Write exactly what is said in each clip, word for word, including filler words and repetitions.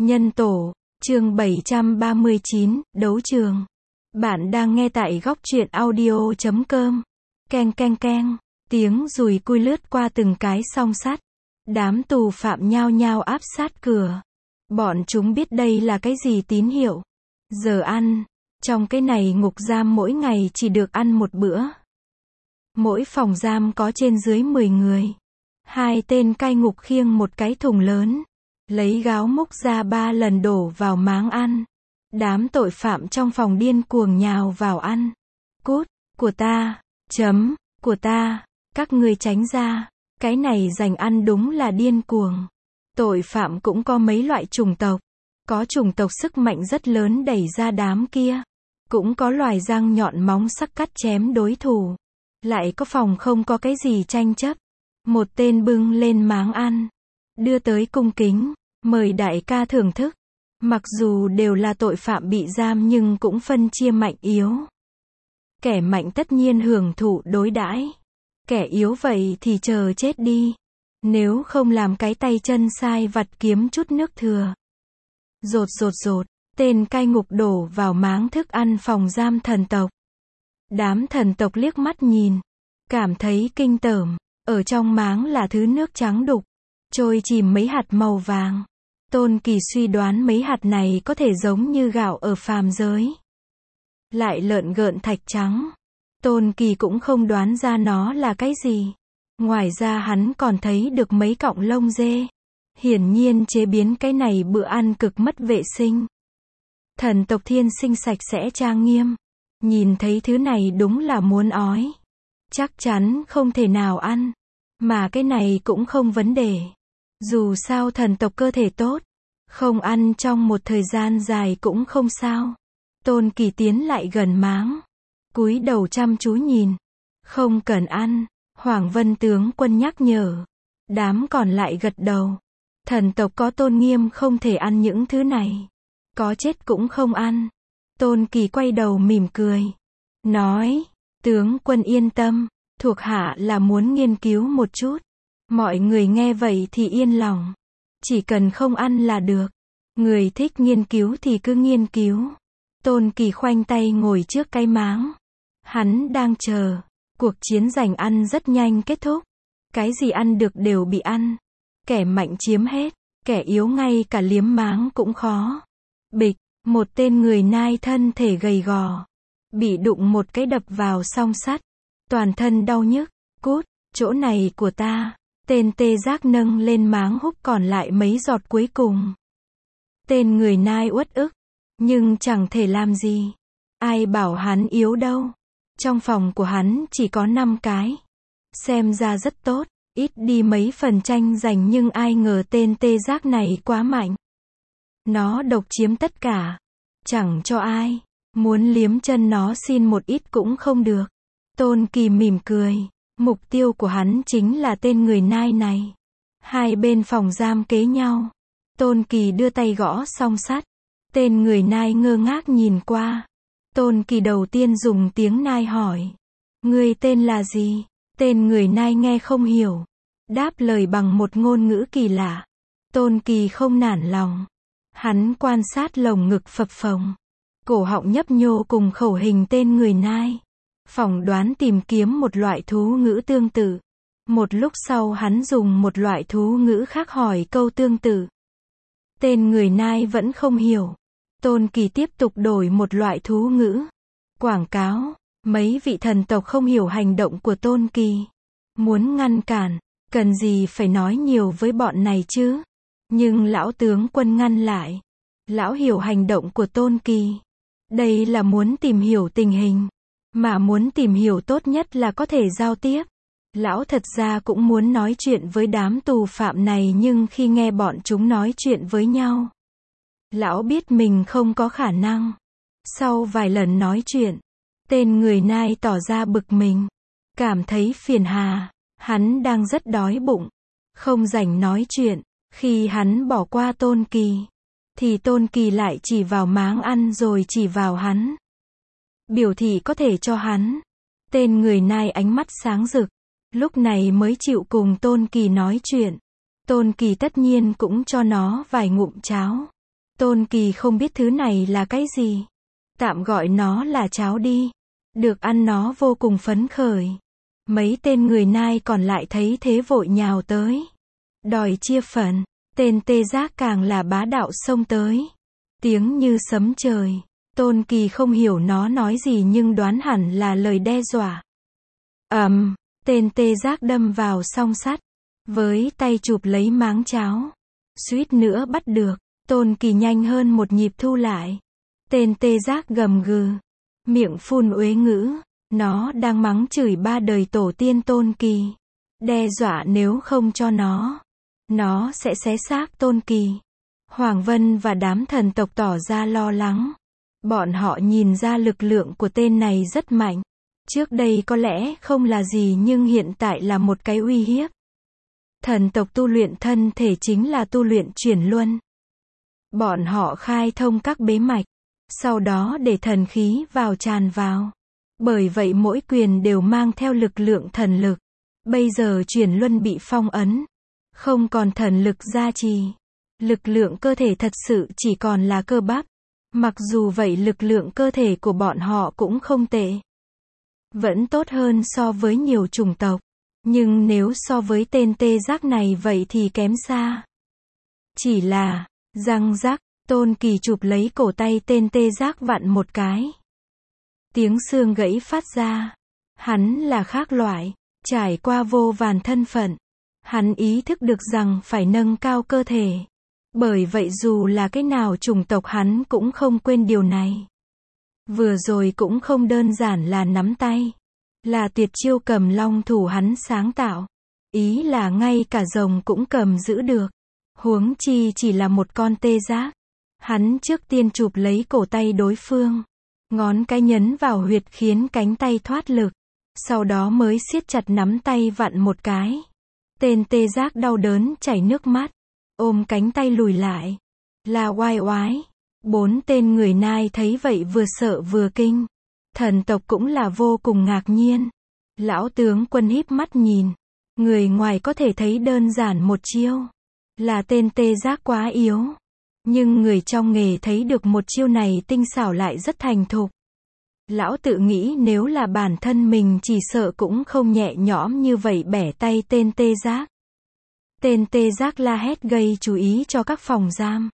Nhân tổ, chương bảy trăm ba mươi chín, đấu trường. Bạn đang nghe tại góc truyện audio chấm com. Keng keng keng, tiếng dùi cui lướt qua từng cái song sắt. Đám tù phạm nhao nhao áp sát cửa. Bọn chúng biết đây là cái gì tín hiệu. Giờ ăn. Trong cái này ngục giam mỗi ngày chỉ được ăn một bữa. Mỗi phòng giam có trên dưới mười người. Hai tên cai ngục khiêng một cái thùng lớn. Lấy gáo múc ra ba lần đổ vào máng ăn. Đám tội phạm trong phòng điên cuồng nhào vào ăn. Cút, của ta, chấm, của ta, các ngươi tránh ra. Cái này dành ăn đúng là điên cuồng. Tội phạm cũng có mấy loại chủng tộc. Có chủng tộc sức mạnh rất lớn đẩy ra đám kia. Cũng có loài răng nhọn móng sắc cắt chém đối thủ. Lại có phòng không có cái gì tranh chấp. Một tên bưng lên máng ăn. Đưa tới cung kính. Mời đại ca thưởng thức. Mặc dù đều là tội phạm bị giam nhưng cũng phân chia mạnh yếu. Kẻ mạnh tất nhiên hưởng thụ đối đãi. Kẻ yếu vậy thì chờ chết đi. Nếu không làm cái tay chân sai vặt kiếm chút nước thừa. Rột rột rột, tên cai ngục đổ vào máng thức ăn phòng giam thần tộc. Đám thần tộc liếc mắt nhìn. Cảm thấy kinh tởm. Ở trong máng là thứ nước trắng đục. Trôi chìm mấy hạt màu vàng. Tôn Kỳ suy đoán mấy hạt này có thể giống như gạo ở phàm giới. Lại lợn gợn thạch trắng. Tôn Kỳ cũng không đoán ra nó là cái gì. Ngoài ra hắn còn thấy được mấy cọng lông dê. Hiển nhiên chế biến cái này bữa ăn cực mất vệ sinh. Thần tộc thiên sinh sạch sẽ trang nghiêm. Nhìn thấy thứ này đúng là muốn ói. Chắc chắn không thể nào ăn. Mà cái này cũng không vấn đề. Dù sao thần tộc cơ thể tốt. Không ăn trong một thời gian dài cũng không sao. Tôn Kỳ tiến lại gần máng. Cúi đầu chăm chú nhìn. Không cần ăn. Hoàng Vân tướng quân nhắc nhở. Đám còn lại gật đầu. Thần tộc có tôn nghiêm không thể ăn những thứ này. Có chết cũng không ăn. Tôn Kỳ quay đầu mỉm cười. Nói. Tướng quân yên tâm. Thuộc hạ là muốn nghiên cứu một chút. Mọi người nghe vậy thì yên lòng. Chỉ cần không ăn là được. Người thích nghiên cứu thì cứ nghiên cứu. Tôn Kỳ khoanh tay ngồi trước cái máng. Hắn đang chờ. Cuộc chiến giành ăn rất nhanh kết thúc. Cái gì ăn được đều bị ăn. Kẻ mạnh chiếm hết. Kẻ yếu ngay cả liếm máng cũng khó. Bịch, một tên người nai thân thể gầy gò. Bị đụng một cái đập vào song sắt. Toàn thân đau nhức. Cút, chỗ này của ta. Tên tê giác nâng lên máng húp còn lại mấy giọt cuối cùng. Tên người nai uất ức. Nhưng chẳng thể làm gì. Ai bảo hắn yếu đâu. Trong phòng của hắn chỉ có năm cái. Xem ra rất tốt. Ít đi mấy phần tranh giành nhưng ai ngờ tên tê giác này quá mạnh. Nó độc chiếm tất cả. Chẳng cho ai. Muốn liếm chân nó xin một ít cũng không được. Tôn Kỳ mỉm cười. Mục tiêu của hắn chính là tên người nai này. Hai bên phòng giam kế nhau. Tôn Kỳ đưa tay gõ song sắt. Tên người nai ngơ ngác nhìn qua. Tôn Kỳ đầu tiên dùng tiếng nai hỏi. Người tên là gì? Tên người nai nghe không hiểu. Đáp lời bằng một ngôn ngữ kỳ lạ. Tôn Kỳ không nản lòng. Hắn quan sát lồng ngực phập phồng. Cổ họng nhấp nhô cùng khẩu hình tên người nai. Phỏng đoán tìm kiếm một loại thú ngữ tương tự. Một lúc sau hắn dùng một loại thú ngữ khác hỏi câu tương tự. Tên người nai vẫn không hiểu. Tôn Kỳ tiếp tục đổi một loại thú ngữ. Quảng cáo. Mấy vị thần tộc không hiểu hành động của Tôn Kỳ. Muốn ngăn cản. Cần gì phải nói nhiều với bọn này chứ. Nhưng lão tướng quân ngăn lại. Lão hiểu hành động của Tôn Kỳ. Đây là muốn tìm hiểu tình hình. Mà muốn tìm hiểu tốt nhất là có thể giao tiếp. Lão thật ra cũng muốn nói chuyện với đám tù phạm này nhưng khi nghe bọn chúng nói chuyện với nhau. Lão biết mình không có khả năng. Sau vài lần nói chuyện, tên người nai tỏ ra bực mình. Cảm thấy phiền hà. Hắn đang rất đói bụng. Không rảnh nói chuyện. Khi hắn bỏ qua Tôn Kỳ. Thì Tôn Kỳ lại chỉ vào máng ăn rồi chỉ vào hắn. Biểu thị có thể cho hắn. Tên người nai ánh mắt sáng rực. Lúc này mới chịu cùng Tôn Kỳ nói chuyện. Tôn Kỳ tất nhiên cũng cho nó vài ngụm cháo. Tôn Kỳ không biết thứ này là cái gì. Tạm gọi nó là cháo đi. Được ăn nó vô cùng phấn khởi. Mấy tên người Nai còn lại thấy thế vội nhào tới. Đòi chia phần. Tên Tê Giác càng là bá đạo xông tới. Tiếng như sấm trời. Tôn Kỳ không hiểu nó nói gì nhưng đoán hẳn là lời đe dọa. ầm, um, tên Tê Giác đâm vào song sắt. Với tay chụp lấy máng cháo. Suýt nữa bắt được. Tôn Kỳ nhanh hơn một nhịp thu lại. Tên Tê Giác gầm gừ. Miệng phun uế ngữ. Nó đang mắng chửi ba đời tổ tiên Tôn Kỳ. Đe dọa nếu không cho nó. Nó sẽ xé xác Tôn Kỳ. Hoàng Vân và đám thần tộc tỏ ra lo lắng. Bọn họ nhìn ra lực lượng của tên này rất mạnh. Trước đây có lẽ không là gì nhưng hiện tại là một cái uy hiếp. Thần tộc tu luyện thân thể chính là tu luyện chuyển luân. Bọn họ khai thông các bế mạch. Sau đó để thần khí vào tràn vào. Bởi vậy mỗi quyền đều mang theo lực lượng thần lực. Bây giờ chuyển luân bị phong ấn. Không còn thần lực gia trì. Lực lượng cơ thể thật sự chỉ còn là cơ bắp. Mặc dù vậy lực lượng cơ thể của bọn họ cũng không tệ. Vẫn tốt hơn so với nhiều chủng tộc. Nhưng nếu so với tên Tê Giác này vậy thì kém xa. Chỉ là, răng rắc, Tôn Kỳ chụp lấy cổ tay tên Tê Giác vặn một cái. Tiếng xương gãy phát ra. Hắn là khác loại, trải qua vô vàn thân phận. Hắn ý thức được rằng phải nâng cao cơ thể. Bởi vậy dù là cái nào chủng tộc hắn cũng không quên điều này. Vừa rồi cũng không đơn giản là nắm tay. Là tuyệt chiêu cầm long thủ hắn sáng tạo. Ý là ngay cả rồng cũng cầm giữ được. Huống chi chỉ là một con Tê Giác. Hắn trước tiên chụp lấy cổ tay đối phương. Ngón cái nhấn vào huyệt khiến cánh tay thoát lực. Sau đó mới siết chặt nắm tay vặn một cái. Tên Tê Giác đau đớn chảy nước mắt. Ôm cánh tay lùi lại. Là oai oái. Bốn tên người Nai thấy vậy vừa sợ vừa kinh. Thần tộc cũng là vô cùng ngạc nhiên. Lão tướng quân híp mắt nhìn. Người ngoài có thể thấy đơn giản một chiêu. Là tên Tê Giác quá yếu. Nhưng người trong nghề thấy được một chiêu này tinh xảo lại rất thành thục. Lão tự nghĩ nếu là bản thân mình chỉ sợ cũng không nhẹ nhõm như vậy bẻ tay tên Tê Giác. Tên Tê Giác la hét gây chú ý cho các phòng giam.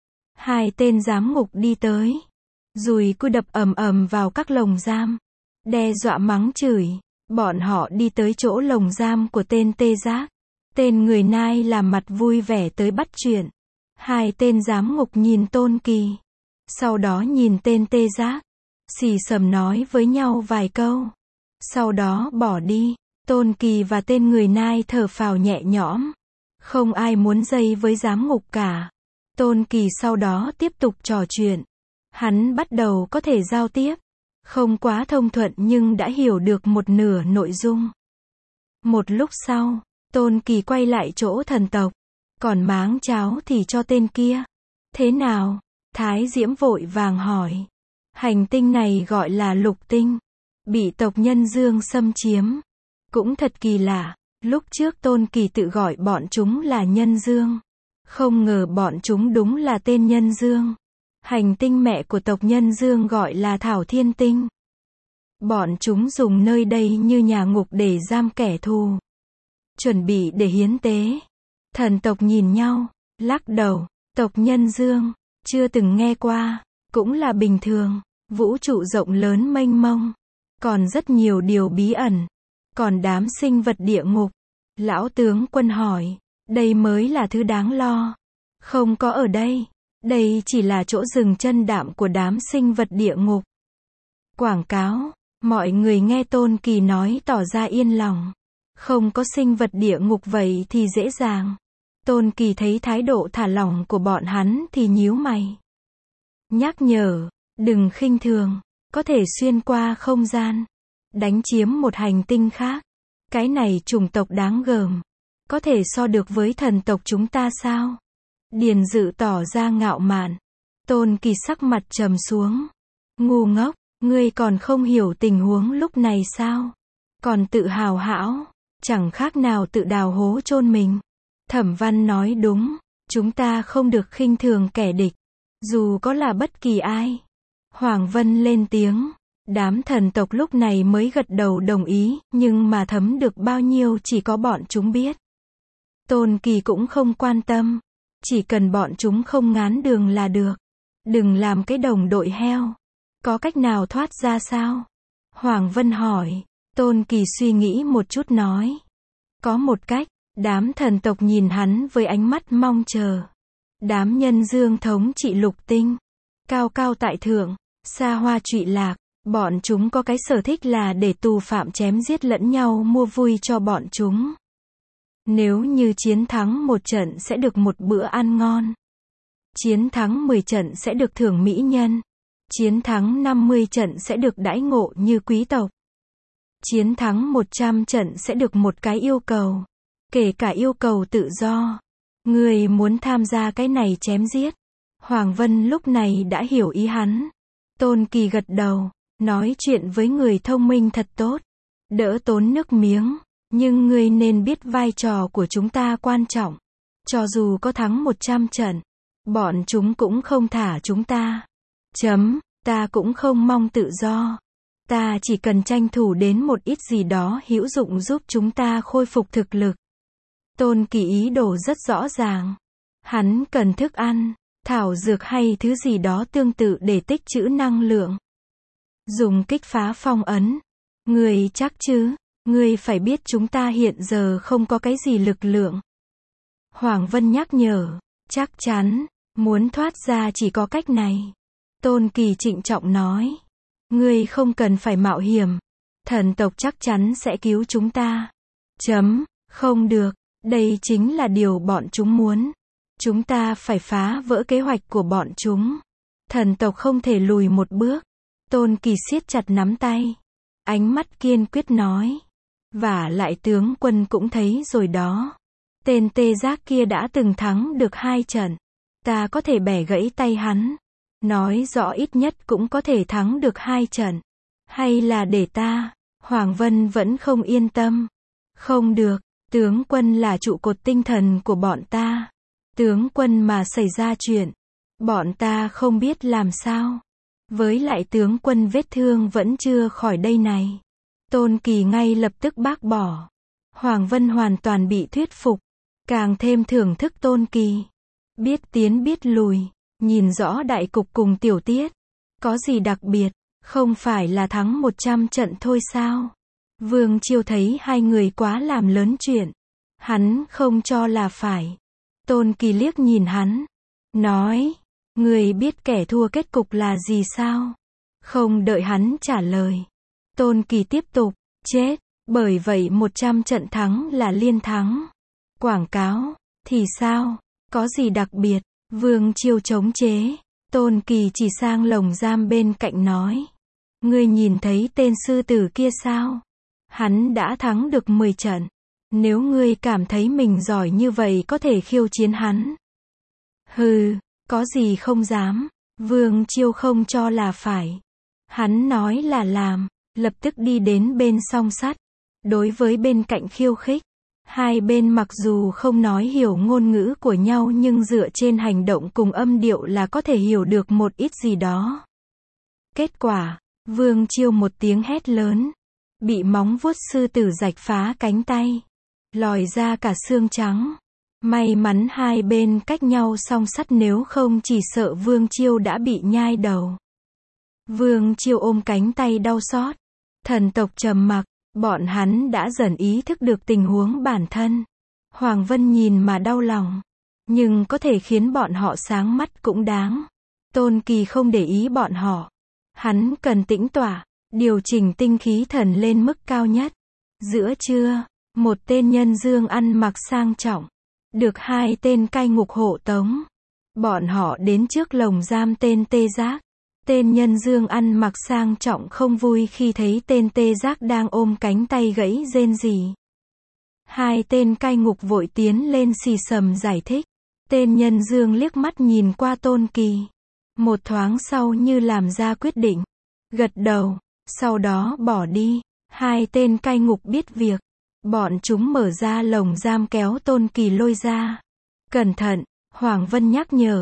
Hai tên giám ngục đi tới. Dùi cui đập ầm ầm vào các lồng giam. Đe dọa mắng chửi. Bọn họ đi tới chỗ lồng giam của tên Tê Giác. Tên người Nai làm mặt vui vẻ tới bắt chuyện. Hai tên giám ngục nhìn Tôn Kỳ. Sau đó nhìn tên Tê Giác. Xì xầm nói với nhau vài câu. Sau đó bỏ đi. Tôn Kỳ và tên người Nai thở phào nhẹ nhõm. Không ai muốn dây với giám ngục cả. Tôn Kỳ sau đó tiếp tục trò chuyện. Hắn bắt đầu có thể giao tiếp. Không quá thông thuận nhưng đã hiểu được một nửa nội dung. Một lúc sau, Tôn Kỳ quay lại chỗ thần tộc. Còn máng cháo thì cho tên kia. Thế nào? Thái Diễm vội vàng hỏi. Hành tinh này gọi là Lục Tinh. Bị tộc Nhân Dương xâm chiếm. Cũng thật kỳ lạ. Lúc trước Tôn Kỳ tự gọi bọn chúng là Nhân Dương. Không ngờ bọn chúng đúng là tên Nhân Dương. Hành tinh mẹ của tộc Nhân Dương gọi là Thảo Thiên Tinh. Bọn chúng dùng nơi đây như nhà ngục để giam kẻ thù. Chuẩn bị để hiến tế. Thần tộc nhìn nhau, lắc đầu. Tộc Nhân Dương, chưa từng nghe qua. Cũng là bình thường. Vũ trụ rộng lớn mênh mông. Còn rất nhiều điều bí ẩn. Còn đám sinh vật địa ngục. Lão tướng quân hỏi. Đây mới là thứ đáng lo. Không có ở đây. Đây chỉ là chỗ dừng chân đạm của đám sinh vật địa ngục. Quảng cáo. Mọi người nghe Tôn Kỳ nói tỏ ra yên lòng. Không có sinh vật địa ngục vậy thì dễ dàng. Tôn Kỳ thấy thái độ thả lỏng của bọn hắn thì nhíu mày. Nhắc nhở. Đừng khinh thường. Có thể xuyên qua không gian. Đánh chiếm một hành tinh khác. Cái này chủng tộc đáng gờm. Có thể so được với thần tộc chúng ta sao? Điền Dự tỏ ra ngạo mạn. Tôn Kỳ sắc mặt trầm xuống. Ngu ngốc, ngươi còn không hiểu tình huống lúc này sao? Còn tự hào hão, chẳng khác nào tự đào hố chôn mình. Thẩm Văn nói đúng, chúng ta không được khinh thường kẻ địch. Dù có là bất kỳ ai. Hoàng Vân lên tiếng. Đám thần tộc lúc này mới gật đầu đồng ý, nhưng mà thấm được bao nhiêu chỉ có bọn chúng biết. Tôn Kỳ cũng không quan tâm. Chỉ cần bọn chúng không ngán đường là được. Đừng làm cái đồng đội heo. Có cách nào thoát ra sao? Hoàng Vân hỏi. Tôn Kỳ suy nghĩ một chút nói. Có một cách. Đám thần tộc nhìn hắn với ánh mắt mong chờ. Đám nhân dương thống trị lục tinh. Cao cao tại thượng. Xa hoa trụy lạc. Bọn chúng có cái sở thích là để tù phạm chém giết lẫn nhau mua vui cho bọn chúng. Nếu như chiến thắng một trận sẽ được một bữa ăn ngon. Chiến thắng mười trận sẽ được thưởng mỹ nhân. Chiến thắng năm mươi trận sẽ được đãi ngộ như quý tộc. Chiến thắng một trăm trận sẽ được một cái yêu cầu. Kể cả yêu cầu tự do. Người muốn tham gia cái này chém giết. Hoàng Vân lúc này đã hiểu ý hắn. Tôn Kỳ gật đầu. Nói chuyện với người thông minh thật tốt. Đỡ tốn nước miếng. Nhưng ngươi nên biết vai trò của chúng ta quan trọng. Cho dù có thắng một trăm trận. Bọn chúng cũng không thả chúng ta. Chấm. Ta cũng không mong tự do. Ta chỉ cần tranh thủ đến một ít gì đó hữu dụng giúp chúng ta khôi phục thực lực. Tôn Kỳ ý đồ rất rõ ràng. Hắn cần thức ăn, thảo dược hay thứ gì đó tương tự để tích trữ năng lượng. Dùng kích phá phong ấn. Ngươi chắc chứ? Ngươi phải biết chúng ta hiện giờ không có cái gì lực lượng. Hoàng Vân nhắc nhở. Chắc chắn, muốn thoát ra chỉ có cách này. Tôn Kỳ trịnh trọng nói. Ngươi không cần phải mạo hiểm. Thần tộc chắc chắn sẽ cứu chúng ta. Chấm. Không được. Đây chính là điều bọn chúng muốn. Chúng ta phải phá vỡ kế hoạch của bọn chúng. Thần tộc không thể lùi một bước. Tôn Kỳ siết chặt nắm tay. Ánh mắt kiên quyết nói. Và lại tướng quân cũng thấy rồi đó. Tên tê giác kia đã từng thắng được hai trận. Ta có thể bẻ gãy tay hắn. Nói rõ ít nhất cũng có thể thắng được hai trận. Hay là để ta? Hoàng Vân vẫn không yên tâm. Không được. Tướng quân là trụ cột tinh thần của bọn ta. Tướng quân mà xảy ra chuyện. Bọn ta không biết làm sao. Với lại tướng quân vết thương vẫn chưa khỏi đây này. Tôn Kỳ ngay lập tức bác bỏ. Hoàng Vân hoàn toàn bị thuyết phục. Càng thêm thưởng thức Tôn Kỳ. Biết tiến biết lùi. Nhìn rõ đại cục cùng tiểu tiết. Có gì đặc biệt. Không phải là thắng một trăm trận thôi sao? Vương Chiêu thấy hai người quá làm lớn chuyện. Hắn không cho là phải. Tôn Kỳ liếc nhìn hắn. Nói. Người biết kẻ thua kết cục là gì sao? Không đợi hắn trả lời. Tôn Kỳ tiếp tục. Chết. Bởi vậy một trăm trận thắng là liên thắng. Quảng cáo. Thì sao? Có gì đặc biệt? Vương Chiêu chống chế. Tôn Kỳ chỉ sang lồng giam bên cạnh nói. Ngươi nhìn thấy tên sư tử kia sao? Hắn đã thắng được mười trận. Nếu ngươi cảm thấy mình giỏi như vậy có thể khiêu chiến hắn. Hừ, có gì không dám. Vương Chiêu không cho là phải. Hắn nói là làm, lập tức đi đến bên song sắt. Đối với bên cạnh khiêu khích. Hai bên mặc dù không nói hiểu ngôn ngữ của nhau nhưng dựa trên hành động cùng âm điệu là có thể hiểu được một ít gì đó. Kết quả, Vương Chiêu một tiếng hét lớn. Bị móng vuốt sư tử rạch phá cánh tay. Lòi ra cả xương trắng. May mắn hai bên cách nhau song sắt nếu không chỉ sợ Vương Chiêu đã bị nhai đầu. Vương Chiêu ôm cánh tay đau xót. Thần tộc trầm mặc. Bọn hắn đã dần ý thức được tình huống bản thân. Hoàng Vân nhìn mà đau lòng. Nhưng có thể khiến bọn họ sáng mắt cũng đáng. Tôn Kỳ không để ý bọn họ. Hắn cần tĩnh tọa. Điều chỉnh tinh khí thần lên mức cao nhất. Giữa trưa, một tên nhân dương ăn mặc sang trọng. Được hai tên cai ngục hộ tống. Bọn họ đến trước lồng giam tên tê giác. Tên nhân dương ăn mặc sang trọng không vui khi thấy tên tê giác đang ôm cánh tay gãy rên rỉ. Hai tên cai ngục vội tiến lên xì xầm giải thích. Tên nhân dương liếc mắt nhìn qua Tôn Kỳ. Một thoáng sau như làm ra quyết định. Gật đầu. Sau đó bỏ đi. Hai tên cai ngục biết việc. Bọn chúng mở ra lồng giam kéo Tôn Kỳ lôi ra. Cẩn thận, Hoàng Vân nhắc nhở.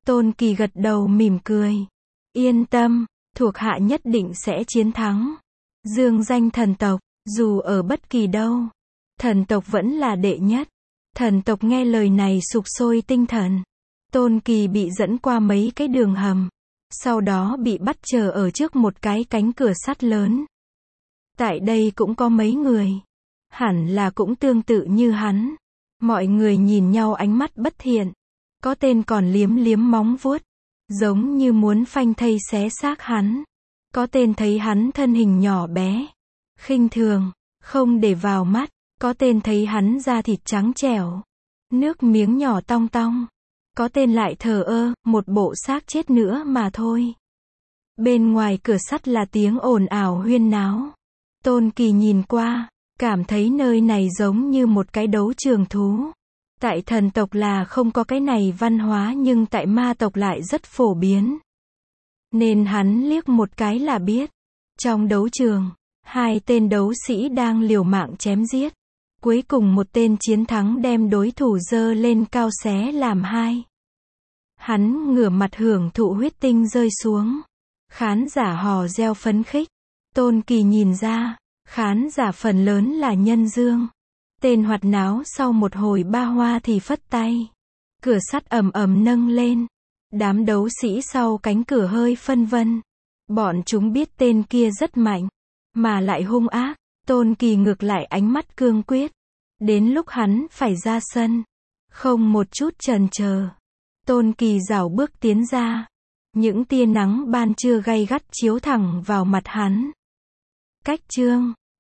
Tôn Kỳ gật đầu mỉm cười. Yên tâm, thuộc hạ nhất định sẽ chiến thắng. Dương danh thần tộc, dù ở bất kỳ đâu, thần tộc vẫn là đệ nhất. Thần tộc nghe lời này sục sôi tinh thần. Tôn Kỳ bị dẫn qua mấy cái đường hầm. Sau đó bị bắt chờ ở trước một cái cánh cửa sắt lớn. Tại đây cũng có mấy người. Hẳn là cũng tương tự như hắn. Mọi người nhìn nhau ánh mắt bất thiện. Có tên còn liếm liếm móng vuốt. Giống như muốn phanh thây xé xác hắn. Có tên thấy hắn thân hình nhỏ bé. Khinh thường, không để vào mắt. Có tên thấy hắn da thịt trắng trẻo. Nước miếng nhỏ tong tong. Có tên lại thờ ơ, một bộ xác chết nữa mà thôi. Bên ngoài cửa sắt là tiếng ồn ào huyên náo. Tôn Kỳ nhìn qua, cảm thấy nơi này giống như một cái đấu trường thú. Tại thần tộc là không có cái này văn hóa nhưng tại ma tộc lại rất phổ biến. Nên hắn liếc một cái là biết. Trong đấu trường, hai tên đấu sĩ đang liều mạng chém giết. Cuối cùng một tên chiến thắng đem đối thủ giơ lên cao xé làm hai. Hắn ngửa mặt hưởng thụ huyết tinh rơi xuống. Khán giả hò reo phấn khích. Tôn Kỳ nhìn ra, khán giả phần lớn là nhân dương. Tên hoạt náo sau một hồi ba hoa thì phất tay. Cửa sắt ầm ầm nâng lên. Đám đấu sĩ sau cánh cửa hơi phân vân. Bọn chúng biết tên kia rất mạnh, mà lại hung ác. Tôn Kỳ ngược lại ánh mắt cương quyết. Đến lúc hắn phải ra sân, không một chút chần chờ. Tôn Kỳ rảo bước tiến ra. Những tia nắng ban trưa gay gắt chiếu thẳng vào mặt hắn. Cách chương